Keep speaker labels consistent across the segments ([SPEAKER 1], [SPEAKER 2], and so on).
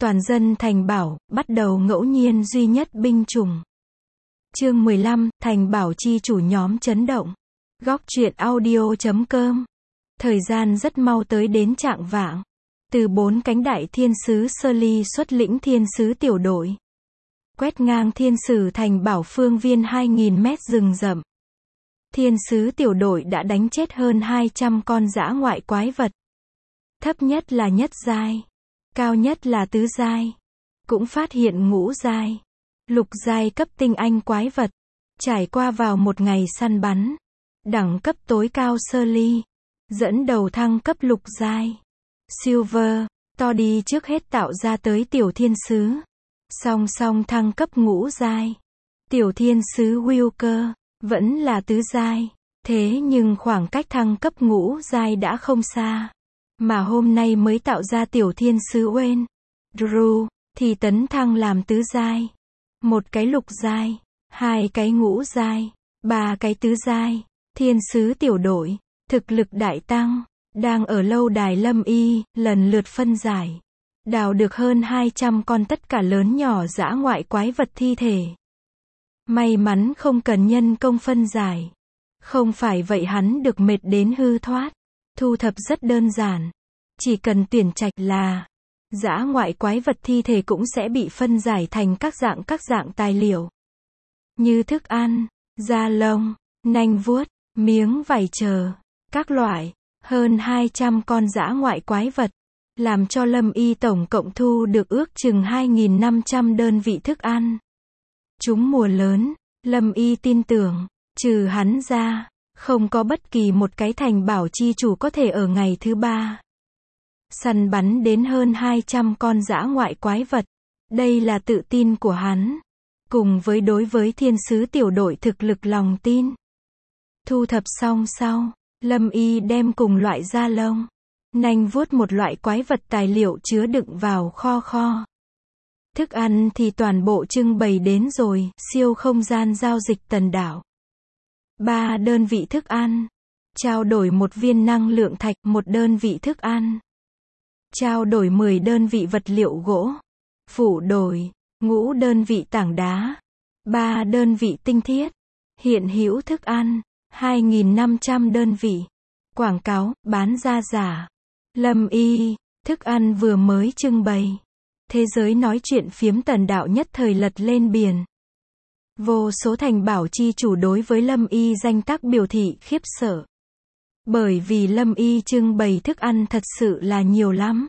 [SPEAKER 1] Toàn dân thành bảo, bắt đầu ngẫu nhiên duy nhất binh chủng. Chương 15, thành bảo chi chủ nhóm chấn động. Góc truyện audio.com. Thời gian rất mau tới đến chạng vạng. Từ 4 cánh đại thiên sứ Sơ Ly xuất lĩnh thiên sứ tiểu đội. Quét ngang thiên sử thành bảo phương viên 2.000 mét rừng rậm. Thiên sứ tiểu đội đã đánh chết hơn 200 con dã ngoại quái vật. Thấp nhất là nhất giai. Cao nhất là tứ giai. Cũng phát hiện ngũ giai. Lục giai cấp tinh anh quái vật. Trải qua vào một ngày săn bắn. Đẳng cấp tối cao Sơ Ly. Dẫn đầu thăng cấp lục giai. Silver, to đi trước hết tạo ra tới tiểu thiên sứ. Song song thăng cấp ngũ giai. Tiểu thiên sứ Wilker, vẫn là tứ giai. Thế nhưng khoảng cách thăng cấp ngũ giai đã không xa. Mà hôm nay mới tạo ra tiểu thiên sứ Wayne. Drew, thì tấn thăng làm tứ giai. Một cái lục giai, 2 cái ngũ giai, 3 cái tứ giai. Thiên sứ tiểu đội, thực lực đại tăng, đang ở lâu đài Lâm Y, lần lượt phân giải. Đào được hơn 200 con tất cả lớn nhỏ dã ngoại quái vật thi thể. May mắn không cần nhân công phân giải. Không phải vậy hắn được mệt đến hư thoát. Thu thập rất đơn giản. Chỉ cần tuyển trạch là dã ngoại quái vật thi thể cũng sẽ bị phân giải thành các dạng tài liệu. Như thức ăn, da lông, nanh vuốt, miếng vảy chờ, các loại, hơn 200 con dã ngoại quái vật. Làm cho Lâm Y tổng cộng thu được ước chừng 2.500 đơn vị thức ăn. Chúng mùa lớn, Lâm Y tin tưởng, trừ hắn ra, không có bất kỳ một cái thành bảo chi chủ có thể ở ngày thứ 3. Săn bắn đến hơn 200 con dã ngoại quái vật. Đây là tự tin của hắn. Cùng với đối với thiên sứ tiểu đội thực lực lòng tin. Thu thập xong sau, Lâm Y đem cùng loại da lông, nanh vuốt một loại quái vật tài liệu chứa đựng vào kho. Thức ăn thì toàn bộ trưng bày đến rồi, siêu không gian giao dịch tần đảo. 3 đơn vị thức ăn. Trao đổi 1 viên năng lượng thạch, 1 đơn vị thức ăn. Trao đổi 10 đơn vị vật liệu gỗ. Phụ đổi, ngũ đơn vị tảng đá. 3 đơn vị tinh thiết. Hiện hữu thức ăn, 2.500 đơn vị. Quảng cáo, bán ra giả. Lâm Y, thức ăn vừa mới trưng bày. Thế giới nói chuyện phiếm tần đạo nhất thời lật lên biển. Vô số thành bảo chi chủ đối với Lâm Y danh tác biểu thị khiếp sợ. Bởi vì Lâm Y trưng bày thức ăn thật sự là nhiều lắm.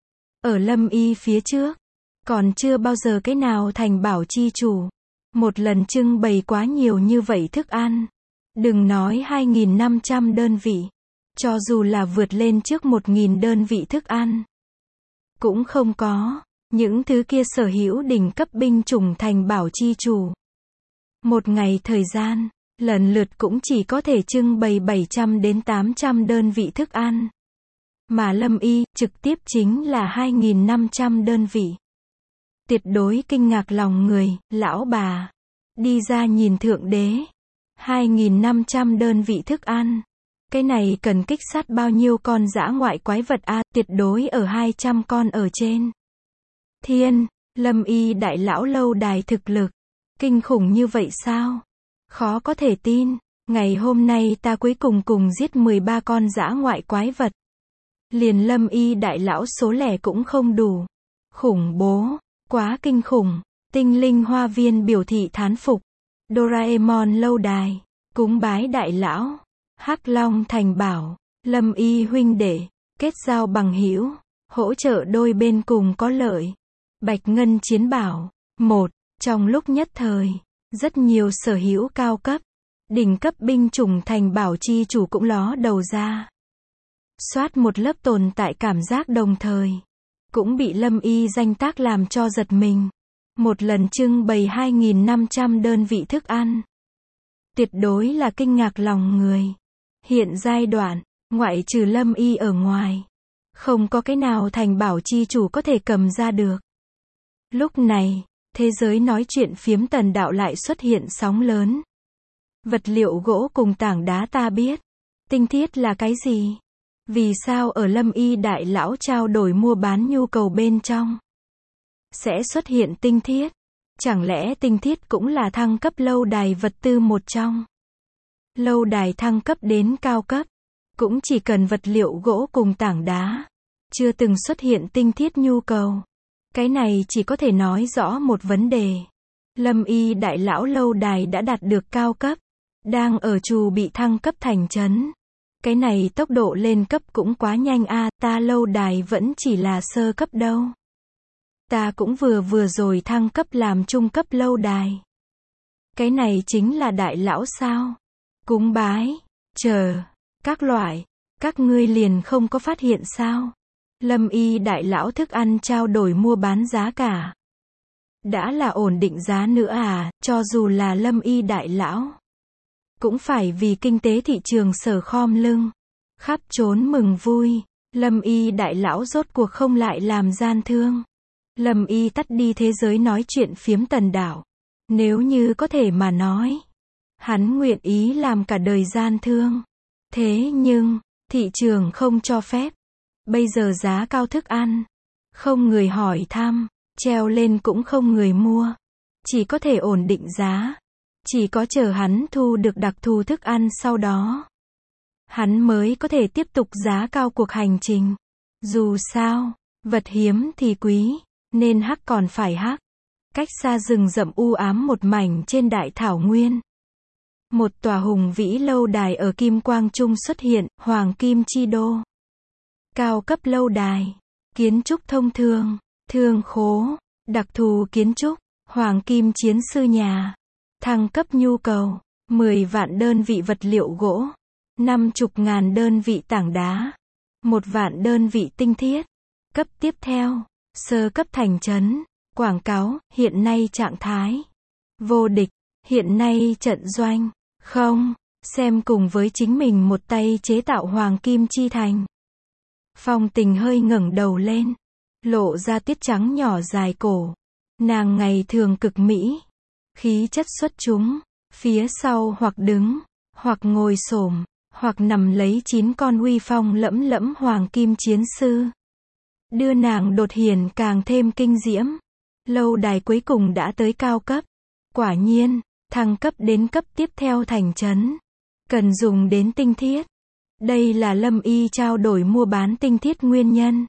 [SPEAKER 1] Ở Lâm Y phía trước, còn chưa bao giờ cái nào thành bảo chi chủ một lần trưng bày quá nhiều như vậy thức ăn. Đừng nói 2.500 đơn vị. Cho dù là vượt lên trước 1.000 đơn vị thức ăn. Cũng không có. Những thứ kia sở hữu đỉnh cấp binh chủng thành bảo chi chủ. Một ngày thời gian, lần lượt cũng chỉ có thể trưng bày 700 đến 800 đơn vị thức ăn. Mà Lâm Y, trực tiếp chính là 2.500 đơn vị. Tuyệt đối kinh ngạc lòng người, lão bà. Đi ra nhìn thượng đế. 2.500 đơn vị thức ăn. Cái này cần kích sát bao nhiêu con dã ngoại quái vật a, tuyệt đối ở 200 con ở trên. Thiên, Lâm Y đại lão lâu đài thực lực. Kinh khủng như vậy sao? Khó có thể tin. Ngày hôm nay ta cuối cùng giết 13 con dã ngoại quái vật. Liền Lâm Y đại lão số lẻ cũng không đủ. Khủng bố. Quá kinh khủng. Tinh linh hoa viên biểu thị thán phục. Doraemon lâu đài. Cúng bái đại lão. Hắc Long thành bảo. Lâm Y huynh đệ. Kết giao bằng hữu. Hỗ trợ đôi bên cùng có lợi. Bạch Ngân chiến bảo. 1. Trong lúc nhất thời, rất nhiều sở hữu cao cấp, đỉnh cấp binh chủng thành bảo chi chủ cũng ló đầu ra. Soát một lớp tồn tại cảm giác đồng thời. Cũng bị Lâm Y danh tác làm cho giật mình. Một lần trưng bày 2.500 đơn vị thức ăn. Tuyệt đối là kinh ngạc lòng người. Hiện giai đoạn, ngoại trừ Lâm Y ở ngoài. Không có cái nào thành bảo chi chủ có thể cầm ra được. Lúc này, thế giới nói chuyện phiếm tần đạo lại xuất hiện sóng lớn. Vật liệu gỗ cùng tảng đá ta biết. Tinh thiết là cái gì? Vì sao ở Lâm Y đại lão trao đổi mua bán nhu cầu bên trong? sẽ xuất hiện tinh thiết. Chẳng lẽ tinh thiết cũng là thăng cấp lâu đài vật tư một trong? Lâu đài thăng cấp đến cao cấp, cũng chỉ cần vật liệu gỗ cùng tảng đá. Chưa từng xuất hiện tinh thiết nhu cầu. Cái này chỉ có thể nói rõ một vấn đề. Lâm Y đại lão lâu đài đã đạt được cao cấp. Đang ở trù bị thăng cấp thành trấn. Cái này tốc độ lên cấp cũng quá nhanh a, ta lâu đài vẫn chỉ là sơ cấp đâu. Ta cũng vừa rồi thăng cấp làm trung cấp lâu đài. Cái này chính là đại lão sao? Cúng bái, chờ, các loại, các ngươi liền không có phát hiện sao? Lâm Y đại lão thức ăn trao đổi mua bán giá cả. Đã là ổn định giá nữa à, cho dù là Lâm Y đại lão. Cũng phải vì kinh tế thị trường sở khom lưng. Khắp trốn mừng vui, Lâm Y đại lão rốt cuộc không lại làm gian thương. Lâm Y tắt đi thế giới nói chuyện phiếm Tần Đảo. Nếu như có thể mà nói, hắn nguyện ý làm cả đời gian thương. Thế nhưng, thị trường không cho phép. Bây giờ giá cao thức ăn, không người hỏi thăm, treo lên cũng không người mua. Chỉ có thể ổn định giá. Chỉ có chờ hắn thu được đặc thù thức ăn sau đó, hắn mới có thể tiếp tục giá cao cuộc hành trình. Dù sao, vật hiếm thì quý, nên hắc còn phải hắc. Cách xa rừng rậm u ám một mảnh trên đại thảo nguyên. Một tòa hùng vĩ lâu đài ở Kim Quang Trung xuất hiện, Hoàng Kim Chi Đô. Cao cấp lâu đài, kiến trúc thông thường, thương khố, đặc thù kiến trúc, Hoàng Kim Chiến Sư nhà. Thăng cấp nhu cầu, 10 vạn đơn vị vật liệu gỗ, 50.000 đơn vị tảng đá, 1 vạn đơn vị tinh thiết. Cấp tiếp theo, sơ cấp thành trấn, quảng cáo, hiện nay trạng thái vô địch, hiện nay trận doanh, không, xem cùng với chính mình một tay chế tạo Hoàng Kim Chi Thành. Phong Tình hơi ngẩng đầu lên, lộ ra tiết trắng nhỏ dài cổ. Nàng ngày thường cực mỹ, khí chất xuất chúng, phía sau hoặc đứng, hoặc ngồi xổm, hoặc nằm lấy 9 con uy phong lẫm lẫm Hoàng Kim Chiến Sư. Đưa nàng đột hiển càng thêm kinh diễm. Lâu đài cuối cùng đã tới cao cấp. Quả nhiên, thăng cấp đến cấp tiếp theo thành trấn. Cần dùng đến tinh thiết. Đây là Lâm Y trao đổi mua bán tinh thiết nguyên nhân.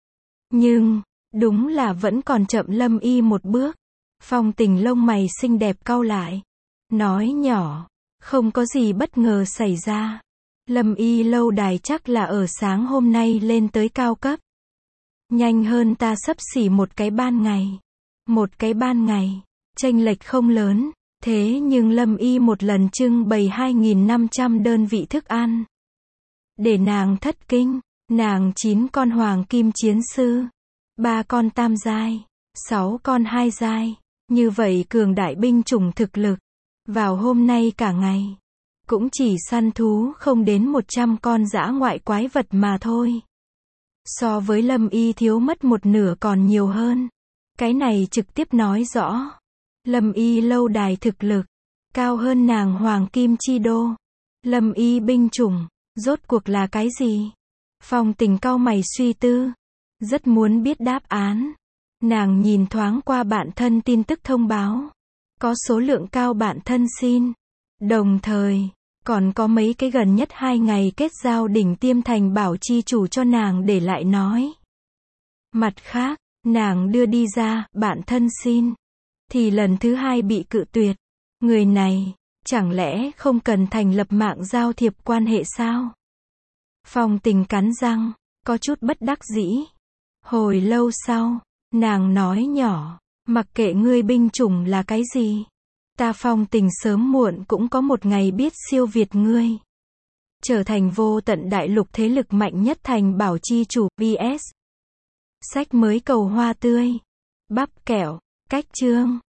[SPEAKER 1] Nhưng, đúng là vẫn còn chậm Lâm Y một bước. Phong Tình lông mày xinh đẹp cau lại. Nói nhỏ, không có gì bất ngờ xảy ra. Lâm Y lâu đài chắc là ở sáng hôm nay lên tới cao cấp. Nhanh hơn ta xấp xỉ một cái ban ngày. Một cái ban ngày, chênh lệch không lớn. Thế nhưng Lâm Y một lần trưng bày 2.500 đơn vị thức ăn. Để nàng thất kinh, nàng 9 con Hoàng Kim Chiến Sư, 3 con tam giai, 6 con hai giai. Như vậy cường đại binh chủng thực lực, vào hôm nay cả ngày, cũng chỉ săn thú không đến 100 con dã ngoại quái vật mà thôi. So với Lâm Y thiếu mất một nửa còn nhiều hơn. Cái này trực tiếp nói rõ, Lâm Y lâu đài thực lực, cao hơn nàng Hoàng Kim Chi Đô. Lâm Y binh chủng, rốt cuộc là cái gì? Phong Tình cau mày suy tư, rất muốn biết đáp án. Nàng nhìn thoáng qua bạn thân tin tức thông báo. Có số lượng cao bạn thân xin. Đồng thời, còn có mấy cái gần nhất 2 ngày kết giao đỉnh tiêm thành bảo chi chủ cho nàng để lại nói. Mặt khác, nàng đưa đi ra, bạn thân xin. Thì lần thứ 2 bị cự tuyệt. Người này, chẳng lẽ không cần thành lập mạng giao thiệp quan hệ sao? Phong Tình cắn răng, có chút bất đắc dĩ. Hồi lâu sau, nàng nói nhỏ, mặc kệ ngươi binh chủng là cái gì, ta Phong Tình sớm muộn cũng có một ngày biết siêu việt ngươi. Trở thành vô tận đại lục thế lực mạnh nhất thành bảo chi chủ, vs. Sách mới cầu hoa tươi, bắp kẹo, cách chương.